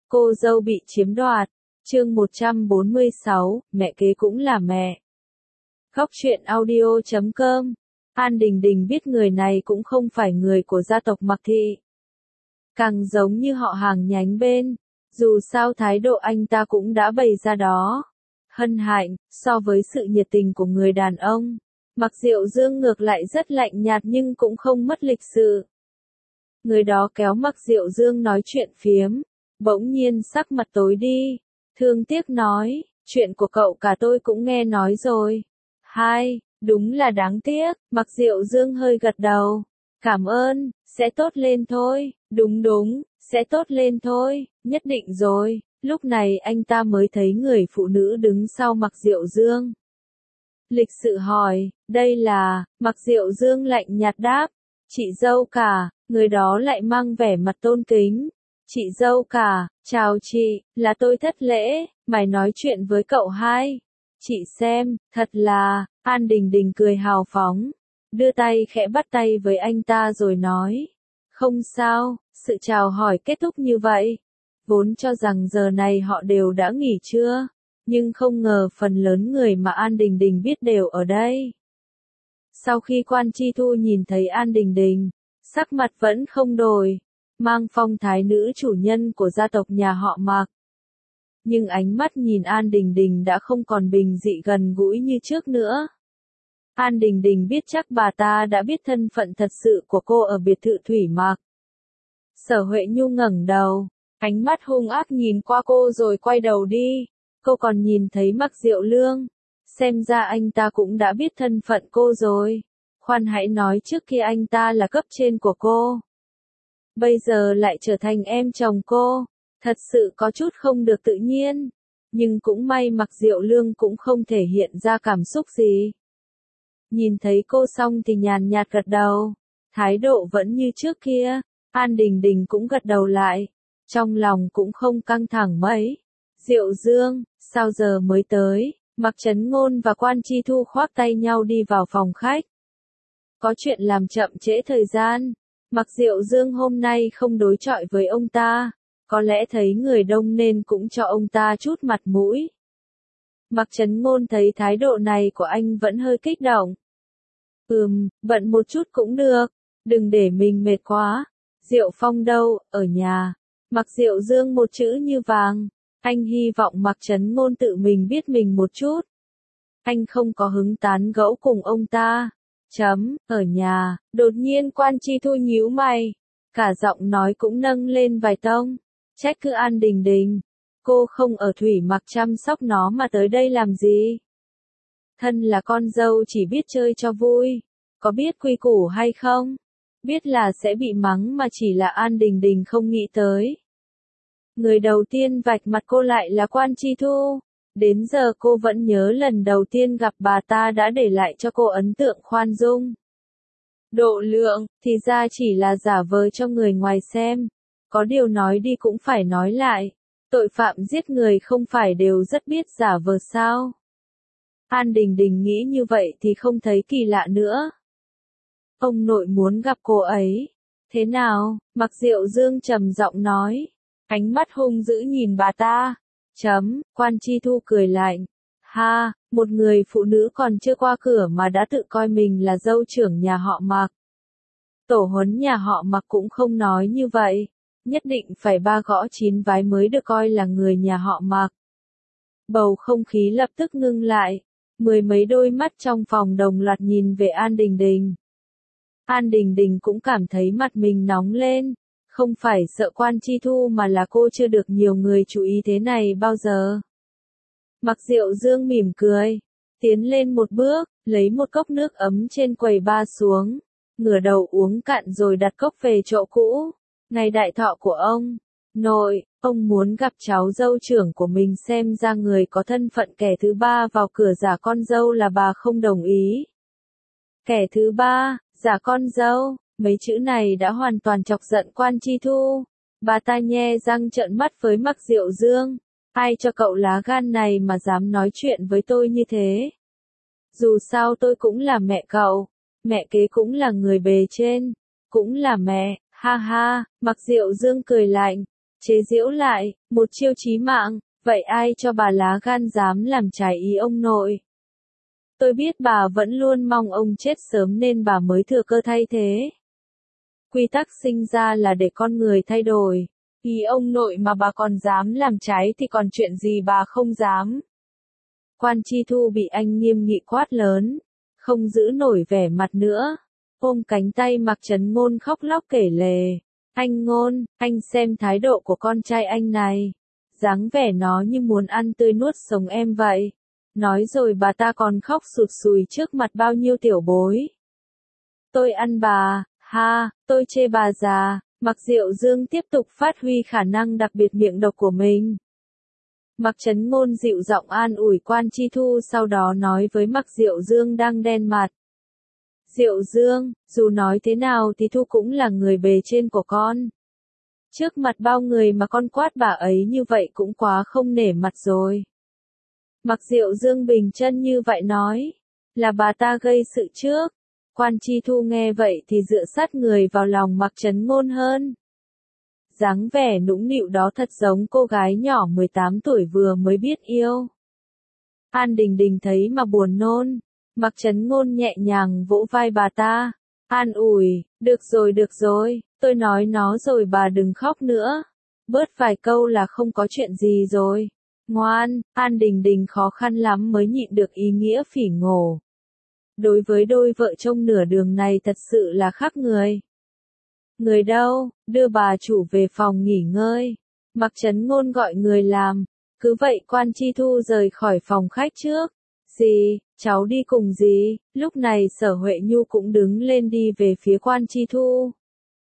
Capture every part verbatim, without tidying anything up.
Cô dâu bị chiếm đoạt. Chương một trăm bốn mươi sáu, mẹ kế cũng là mẹ. Góc truyện audio chấm com. An Đình Đình biết người này cũng không phải người của gia tộc Mạc Thị. Càng giống như họ hàng nhánh bên. Dù sao thái độ anh ta cũng đã bày ra đó. Hân hạnh, so với sự nhiệt tình của người đàn ông, Mạc Diệu Dương ngược lại rất lạnh nhạt nhưng cũng không mất lịch sự. Người đó kéo Mạc Diệu Dương nói chuyện phiếm, bỗng nhiên sắc mặt tối đi, thương tiếc nói, chuyện của cậu cả tôi cũng nghe nói rồi. Hai, đúng là đáng tiếc, Mạc Diệu Dương hơi gật đầu, cảm ơn, sẽ tốt lên thôi, đúng đúng, sẽ tốt lên thôi, nhất định rồi. Lúc này anh ta mới thấy người phụ nữ đứng sau Mạc Diệu Dương. Lịch sự hỏi, đây là, Mạc Diệu Dương lạnh nhạt đáp, chị dâu cả, người đó lại mang vẻ mặt tôn kính. Chị dâu cả, chào chị, là tôi thất lễ, mày nói chuyện với cậu hai. Chị xem, thật là, An Đình Đình cười hào phóng, đưa tay khẽ bắt tay với anh ta rồi nói, không sao, sự chào hỏi kết thúc như vậy. Vốn cho rằng giờ này họ đều đã nghỉ trưa, nhưng không ngờ phần lớn người mà An Đình Đình biết đều ở đây. Sau khi Quan Chi Thu nhìn thấy An Đình Đình, sắc mặt vẫn không đổi, mang phong thái nữ chủ nhân của gia tộc nhà họ Mạc. Nhưng ánh mắt nhìn An Đình Đình đã không còn bình dị gần gũi như trước nữa. An Đình Đình biết chắc bà ta đã biết thân phận thật sự của cô ở biệt thự Thủy Mạc. Sở Huệ Nhu ngẩng đầu, ánh mắt hung ác nhìn qua cô rồi quay đầu đi. Cô còn nhìn thấy Mạc Diệu Lương. Xem ra anh ta cũng đã biết thân phận cô rồi. Khoan hãy nói trước kia anh ta là cấp trên của cô. Bây giờ lại trở thành em chồng cô. Thật sự có chút không được tự nhiên. Nhưng cũng may Mạc Diệu Lương cũng không thể hiện ra cảm xúc gì. Nhìn thấy cô xong thì nhàn nhạt gật đầu. Thái độ vẫn như trước kia. An Đình Đình cũng gật đầu lại. Trong lòng cũng không căng thẳng mấy. Diệu Dương, sao giờ mới tới? Mạc Chấn Ngôn và Quan Chi Thu khoác tay nhau đi vào phòng khách. Có chuyện làm chậm trễ thời gian. Mạc Diệu Dương hôm nay không đối chọi với ông ta. Có lẽ thấy người đông nên cũng cho ông ta chút mặt mũi. Mạc Chấn Ngôn thấy thái độ này của anh vẫn hơi kích động. Ừm, bận một chút cũng được. Đừng để mình mệt quá. Diệu Phong đâu, ở nhà. Mạc Diệu Dương một chữ như vàng. Anh hy vọng Mạc Chấn Ngôn tự mình biết mình một chút. Anh không có hứng tán gẫu cùng ông ta. Chấm, ở nhà, đột nhiên Quan Chi Thu nhíu mày. Cả giọng nói cũng nâng lên vài tông. Trách cứ An Đình Đình. Cô không ở Thủy Mạc chăm sóc nó mà tới đây làm gì? Thân là con dâu chỉ biết chơi cho vui. Có biết quy củ hay không? Biết là sẽ bị mắng mà chỉ là An Đình Đình không nghĩ tới. Người đầu tiên vạch mặt cô lại là Quan Chi Thu. Đến giờ cô vẫn nhớ lần đầu tiên gặp bà ta đã để lại cho cô ấn tượng khoan dung. Độ lượng, thì ra chỉ là giả vờ cho người ngoài xem. Có điều nói đi cũng phải nói lại. Tội phạm giết người không phải đều rất biết giả vờ sao? An Đình Đình nghĩ như vậy thì không thấy kỳ lạ nữa. Ông nội muốn gặp cô ấy. Thế nào? Mạc Diệu Dương trầm giọng nói. Ánh mắt hung dữ nhìn bà ta. Chấm, Quan Chi Thu cười lạnh. Ha, một người phụ nữ còn chưa qua cửa mà đã tự coi mình là dâu trưởng nhà họ Mạc. Tổ huấn nhà họ Mạc cũng không nói như vậy. Nhất định phải ba gõ chín vái mới được coi là người nhà họ Mạc. Bầu không khí lập tức ngưng lại. Mười mấy đôi mắt trong phòng đồng loạt nhìn về An Đình Đình. An Đình Đình cũng cảm thấy mặt mình nóng lên. Không phải sợ Quan Chi Thu mà là cô chưa được nhiều người chú ý thế này bao giờ. Mạc Diệu Dương mỉm cười. Tiến lên một bước, lấy một cốc nước ấm trên quầy ba xuống. Ngửa đầu uống cạn rồi đặt cốc về chỗ cũ. Ngày đại thọ của ông. Nội, ông muốn gặp cháu dâu trưởng của mình xem ra người có thân phận kẻ thứ ba vào cửa giả con dâu là bà không đồng ý. Kẻ thứ ba, giả con dâu. Mấy chữ này đã hoàn toàn chọc giận Quan Chi Thu. Bà ta nhe răng trợn mắt với Mạc Diệu Dương. Ai cho cậu lá gan này mà dám nói chuyện với tôi như thế? Dù sao tôi cũng là mẹ cậu. Mẹ kế cũng là người bề trên. Cũng là mẹ, ha ha, Mạc Diệu Dương cười lạnh. chế giễu lại, một chiêu chí mạng, vậy ai cho bà lá gan dám làm trái ý ông nội? Tôi biết bà vẫn luôn mong ông chết sớm nên bà mới thừa cơ thay thế. Quy tắc sinh ra là để con người thay đổi. Ý ông nội mà bà còn dám làm trái thì còn chuyện gì bà không dám. Quan Chi Thu bị anh nghiêm nghị quát lớn, không giữ nổi vẻ mặt nữa. Ôm cánh tay Mạc Trấn Ngôn khóc lóc kể lể. Anh Ngôn, anh xem thái độ của con trai anh này. Dáng vẻ nó như muốn ăn tươi nuốt sống em vậy. Nói rồi bà ta còn khóc sụt sùi trước mặt bao nhiêu tiểu bối. Tôi ăn bà, ha, tôi chê bà già. Mạc Diệu Dương tiếp tục phát huy khả năng đặc biệt miệng độc của mình. Mạc Trấn Ngôn dịu giọng an ủi Quan Chi Thu, sau đó nói với Mạc Diệu Dương đang đen mặt. Diệu Dương, dù nói thế nào thì Thu cũng là người bề trên của con. Trước mặt bao người mà con quát bà ấy như vậy cũng quá không nể mặt rồi. Mạc Diệu Dương bình chân như vậy nói, là bà ta gây sự trước. Quan Chi Thu nghe vậy thì dựa sát người vào lòng Mạc Trấn Ngôn hơn. Dáng vẻ nũng nịu đó thật giống cô gái nhỏ mười tám tuổi vừa mới biết yêu. An Đình Đình thấy mà buồn nôn. Mạc Trấn Ngôn nhẹ nhàng vỗ vai bà ta. An ủi, được rồi được rồi, tôi nói nó rồi bà đừng khóc nữa. Bớt vài câu là không có chuyện gì rồi. Ngoan, An Đình Đình khó khăn lắm mới nhịn được ý nghĩa phỉ nhổ. Đối với đôi vợ chồng nửa đường này thật sự là khác người. Người đâu, đưa bà chủ về phòng nghỉ ngơi. Mạc Trấn Ngôn gọi người làm. Cứ vậy Quan Chi Thu rời khỏi phòng khách trước. Dì, cháu đi cùng dì. Lúc này Sở Huệ Nhu cũng đứng lên đi về phía Quan Chi Thu.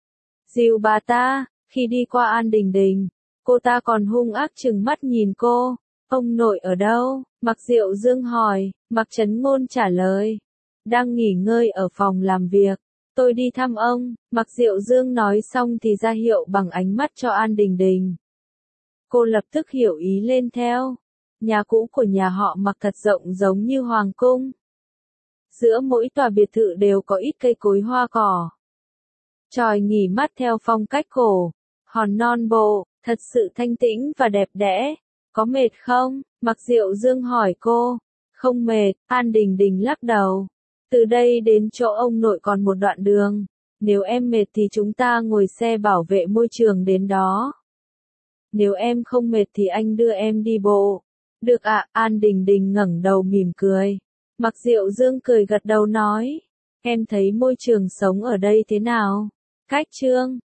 Dìu bà ta, khi đi qua An Đình Đình, cô ta còn hung ác trừng mắt nhìn cô. Ông nội ở đâu? Mạc Diệu Dương hỏi. Mạc Trấn Ngôn trả lời. Đang nghỉ ngơi ở phòng làm việc. Tôi đi thăm ông. Mạc Diệu Dương nói xong thì ra hiệu bằng ánh mắt cho An Đình Đình. Cô lập tức hiểu ý lên theo. Nhà cũ của nhà họ Mạc thật rộng giống như hoàng cung. Giữa mỗi tòa biệt thự đều có ít cây cối hoa cỏ. Tròi nghỉ mát theo phong cách cổ. Hòn non bộ, thật sự thanh tĩnh và đẹp đẽ. Có mệt không? Mạc Diệu Dương hỏi cô. Không mệt, An Đình Đình lắc đầu. Từ đây đến chỗ ông nội còn một đoạn đường. Nếu em mệt thì chúng ta ngồi xe bảo vệ môi trường đến đó. Nếu em không mệt thì anh đưa em đi bộ. Được ạ, à, An Đình Đình ngẩng đầu mỉm cười. Mạc Diệu Dương cười gật đầu nói. Em thấy môi trường sống ở đây thế nào? Cách Trương,